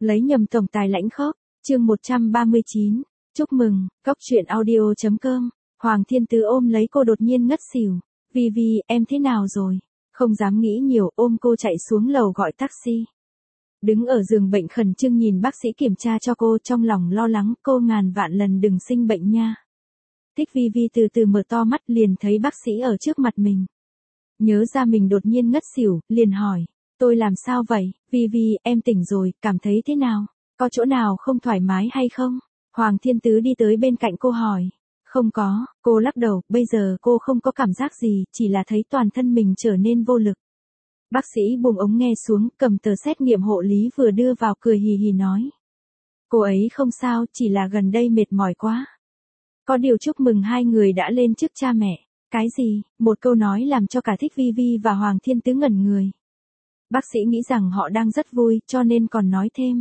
Lấy nhầm tổng tài lãnh khốc, chương 139, chúc mừng, Cóc truyện audio.com, Hoàng Thiên Tứ ôm lấy cô đột nhiên ngất xỉu, Vi, em thế nào rồi? Không dám nghĩ nhiều, ôm cô chạy xuống lầu gọi taxi. Đứng ở giường bệnh khẩn trương nhìn bác sĩ kiểm tra cho cô, trong lòng lo lắng, cô ngàn vạn lần đừng sinh bệnh nha. Thích Vi từ từ mở to mắt, liền thấy bác sĩ ở trước mặt mình. Nhớ ra mình đột nhiên ngất xỉu, liền hỏi, tôi làm sao vậy? Vi, em tỉnh rồi, cảm thấy thế nào? Có chỗ nào không thoải mái hay không? Hoàng Thiên Tứ đi tới bên cạnh cô hỏi. Không có, cô lắc đầu, bây giờ cô không có cảm giác gì, chỉ là thấy toàn thân mình trở nên vô lực. Bác sĩ buông ống nghe xuống, cầm tờ xét nghiệm hộ lý vừa đưa vào, cười hì hì nói. Cô ấy không sao, chỉ là gần đây mệt mỏi quá. Có điều chúc mừng hai người đã lên chức cha mẹ. Cái gì? Một câu nói làm cho cả Thích Vi và Hoàng Thiên Tứ ngẩn người. Bác sĩ nghĩ rằng họ đang rất vui, cho nên còn nói thêm.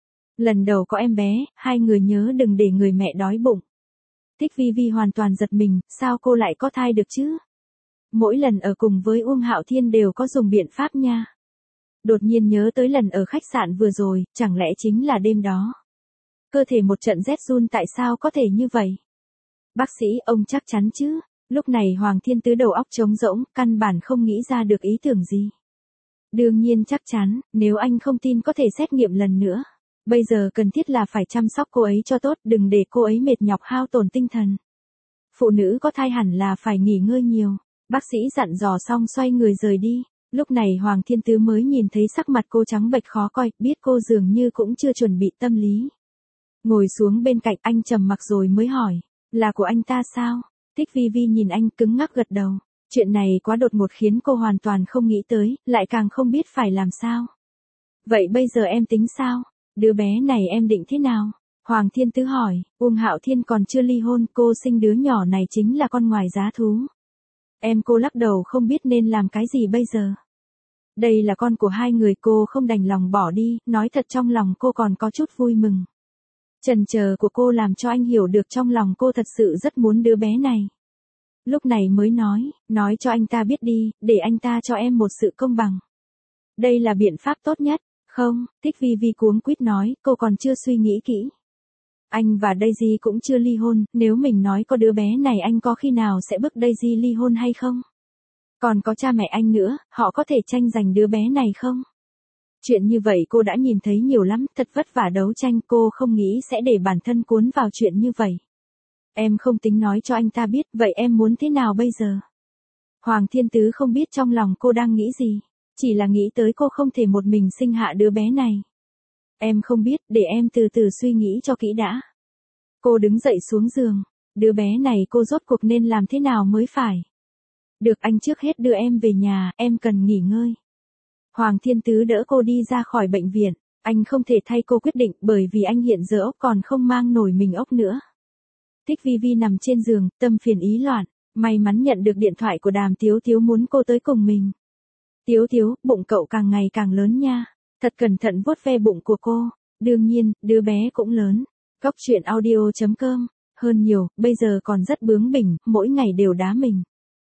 Lần đầu có em bé, hai người nhớ đừng để người mẹ đói bụng. Thích Vi hoàn toàn giật mình, sao cô lại có thai được chứ? Mỗi lần ở cùng với Uông Hạo Thiên đều có dùng biện pháp nha. Đột nhiên nhớ tới lần ở khách sạn vừa rồi, chẳng lẽ chính là đêm đó. Cơ thể một trận rét run, tại sao có thể như vậy? Bác sĩ, ông chắc chắn chứ? Lúc này Hoàng Thiên Tứ đầu óc trống rỗng, căn bản không nghĩ ra được ý tưởng gì. Đương nhiên chắc chắn, nếu anh không tin có thể xét nghiệm lần nữa. Bây giờ cần thiết là phải chăm sóc cô ấy cho tốt, đừng để cô ấy mệt nhọc hao tổn tinh thần. Phụ nữ có thai hẳn là phải nghỉ ngơi nhiều. Bác sĩ dặn dò xong xoay người rời đi. Lúc này Hoàng Thiên Tứ mới nhìn thấy sắc mặt cô trắng bệch khó coi, biết cô dường như cũng chưa chuẩn bị tâm lý. Ngồi xuống bên cạnh anh trầm mặc rồi mới hỏi, là của anh ta sao? Thích Vi nhìn anh cứng ngắc gật đầu. Chuyện này quá đột ngột khiến cô hoàn toàn không nghĩ tới, lại càng không biết phải làm sao. Vậy bây giờ em tính sao? Đứa bé này em định thế nào? Hoàng Thiên Tứ hỏi, Uông Hạo Thiên còn chưa ly hôn, cô sinh đứa nhỏ này chính là con ngoài giá thú. Cô lắc đầu không biết nên làm cái gì bây giờ. Đây là con của hai người, cô không đành lòng bỏ đi, nói thật trong lòng cô còn có chút vui mừng. Chần chờ của cô làm cho anh hiểu được trong lòng cô thật sự rất muốn đứa bé này. Lúc này mới nói cho anh ta biết đi, để anh ta cho em một sự công bằng. Đây là biện pháp tốt nhất. Không, Thích Vi cuống quýt nói, cô còn chưa suy nghĩ kỹ. Anh và Daisy cũng chưa ly hôn, nếu mình nói có đứa bé này anh có khi nào sẽ bức Daisy ly hôn hay không? Còn có cha mẹ anh nữa, họ có thể tranh giành đứa bé này không? Chuyện như vậy cô đã nhìn thấy nhiều lắm, thật vất vả đấu tranh, cô không nghĩ sẽ để bản thân cuốn vào chuyện như vậy. Em không tính nói cho anh ta biết, vậy em muốn thế nào bây giờ? Hoàng Thiên Tứ không biết trong lòng cô đang nghĩ gì, chỉ là nghĩ tới cô không thể một mình sinh hạ đứa bé này. Em không biết, để em từ từ suy nghĩ cho kỹ đã. Cô đứng dậy xuống giường, đứa bé này cô rốt cuộc nên làm thế nào mới phải? Được, anh trước hết đưa em về nhà, em cần nghỉ ngơi. Hoàng Thiên Tứ đỡ cô đi ra khỏi bệnh viện, anh không thể thay cô quyết định bởi vì anh hiện giờ ốc còn không mang nổi mình ốc nữa. Thích Vi nằm trên giường, tâm phiền ý loạn, may mắn nhận được điện thoại của Đàm Tiếu Tiếu muốn cô tới cùng mình. Tiếu, bụng cậu càng ngày càng lớn nha, thật cẩn thận vuốt ve bụng của cô, đương nhiên, đứa bé cũng lớn. Cóc truyện audio.com, hơn nhiều, bây giờ còn rất bướng bỉnh, mỗi ngày đều đá mình.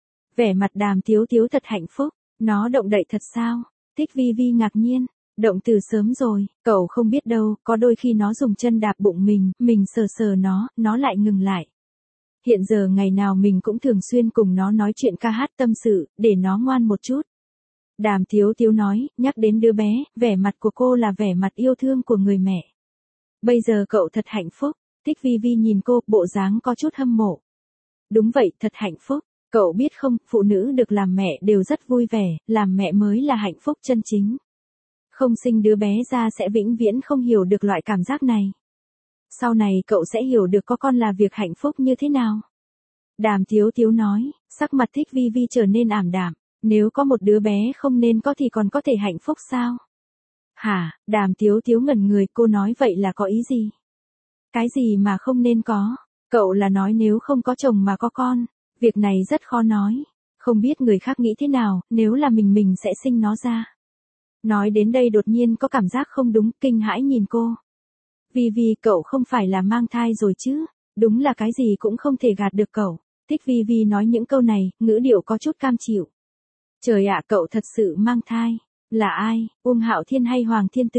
Vẻ mặt Đàm Tiếu Tiếu thật hạnh phúc, nó động đậy thật sao? Thích Vi ngạc nhiên, động từ sớm rồi, cậu không biết đâu, có đôi khi nó dùng chân đạp bụng mình sờ nó lại ngừng lại. Hiện giờ ngày nào mình cũng thường xuyên cùng nó nói chuyện ca hát tâm sự, để nó ngoan một chút. Đàm Tiếu Tiếu nói, nhắc đến đứa bé, vẻ mặt của cô là vẻ mặt yêu thương của người mẹ. Bây giờ cậu thật hạnh phúc. Thích Vi nhìn cô, bộ dáng có chút hâm mộ. Đúng vậy, thật hạnh phúc. Cậu biết không, phụ nữ được làm mẹ đều rất vui vẻ, làm mẹ mới là hạnh phúc chân chính. Không sinh đứa bé ra sẽ vĩnh viễn không hiểu được loại cảm giác này. Sau này cậu sẽ hiểu được có con là việc hạnh phúc như thế nào. Đàm Tiếu Tiếu nói, sắc mặt Thích Vi trở nên ảm đạm. Nếu có một đứa bé không nên có thì còn có thể hạnh phúc sao? Hả? Đàm Tiếu Tiếu ngẩn người, cô nói vậy là có ý gì? Cái gì mà không nên có? Cậu là nói nếu không có chồng mà có con, việc này rất khó nói. Không biết người khác nghĩ thế nào, nếu là mình sẽ sinh nó ra. Nói đến đây đột nhiên có cảm giác không đúng, kinh hãi nhìn cô. Vi, cậu không phải là mang thai rồi chứ? Đúng là cái gì cũng không thể gạt được cậu. Thích Vi nói những câu này, ngữ điệu có chút cam chịu. Trời ạ, cậu thật sự mang thai. Là ai, Uông Hạo Thiên hay Hoàng Thiên Tứ?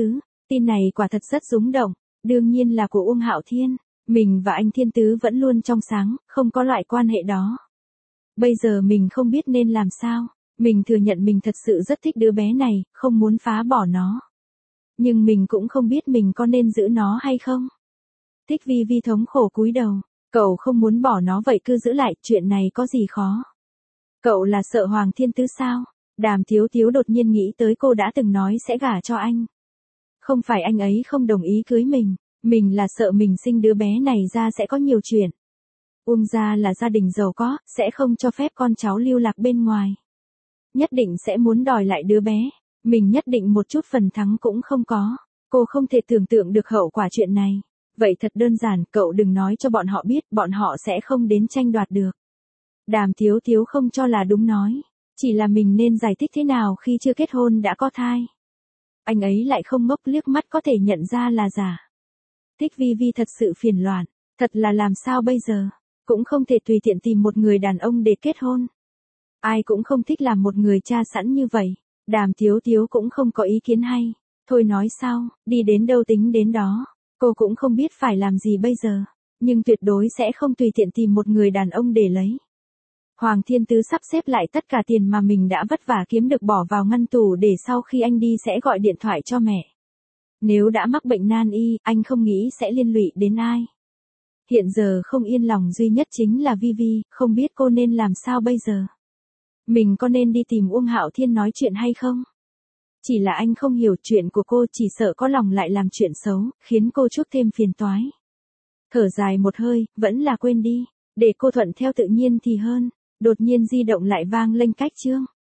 Tin này quả thật rất rúng động, đương nhiên là của Uông Hạo Thiên, mình và anh Thiên Tứ vẫn luôn trong sáng, không có loại quan hệ đó. Bây giờ mình không biết nên làm sao, mình thừa nhận mình thật sự rất thích đứa bé này, không muốn phá bỏ nó. Nhưng mình cũng không biết mình có nên giữ nó hay không. Thích Vi Vi thống khổ cúi đầu, cậu không muốn bỏ nó vậy cứ giữ lại, chuyện này có gì khó. Cậu là sợ Hoàng Thiên Tứ sao? Đàm Tiếu Tiếu đột nhiên nghĩ tới cô đã từng nói sẽ gả cho anh. Không phải anh ấy không đồng ý cưới mình là sợ mình sinh đứa bé này ra sẽ có nhiều chuyện. Uông gia là gia đình giàu có, sẽ không cho phép con cháu lưu lạc bên ngoài. Nhất định sẽ muốn đòi lại đứa bé, mình nhất định một chút phần thắng cũng không có. Cô không thể tưởng tượng được hậu quả chuyện này. Vậy thật đơn giản, cậu đừng nói cho bọn họ biết, bọn họ sẽ không đến tranh đoạt được. Đàm Tiếu Tiếu không cho là đúng nói. Chỉ là mình nên giải thích thế nào khi chưa kết hôn đã có thai. Anh ấy lại không ngốc, liếc mắt có thể nhận ra là giả. Thích Vi Vi thật sự phiền loạn, thật là làm sao bây giờ, cũng không thể tùy tiện tìm một người đàn ông để kết hôn. Ai cũng không thích làm một người cha sẵn như vậy, Đàm Tiếu Tiếu cũng không có ý kiến hay. Thôi nói sao, đi đến đâu tính đến đó, cô cũng không biết phải làm gì bây giờ, nhưng tuyệt đối sẽ không tùy tiện tìm một người đàn ông để lấy. Hoàng Thiên Tứ sắp xếp lại tất cả tiền mà mình đã vất vả kiếm được bỏ vào ngăn tủ để sau khi anh đi sẽ gọi điện thoại cho mẹ. Nếu đã mắc bệnh nan y, anh không nghĩ sẽ liên lụy đến ai. Hiện giờ không yên lòng duy nhất chính là Vi Vi, không biết cô nên làm sao bây giờ. Mình có nên đi tìm Uông Hạo Thiên nói chuyện hay không? Chỉ là anh không hiểu chuyện của cô, chỉ sợ có lòng lại làm chuyện xấu, khiến cô chuốc thêm phiền toái. Thở dài một hơi, vẫn là quên đi, để cô thuận theo tự nhiên thì hơn. Đột nhiên di động lại vang lênh cách chương.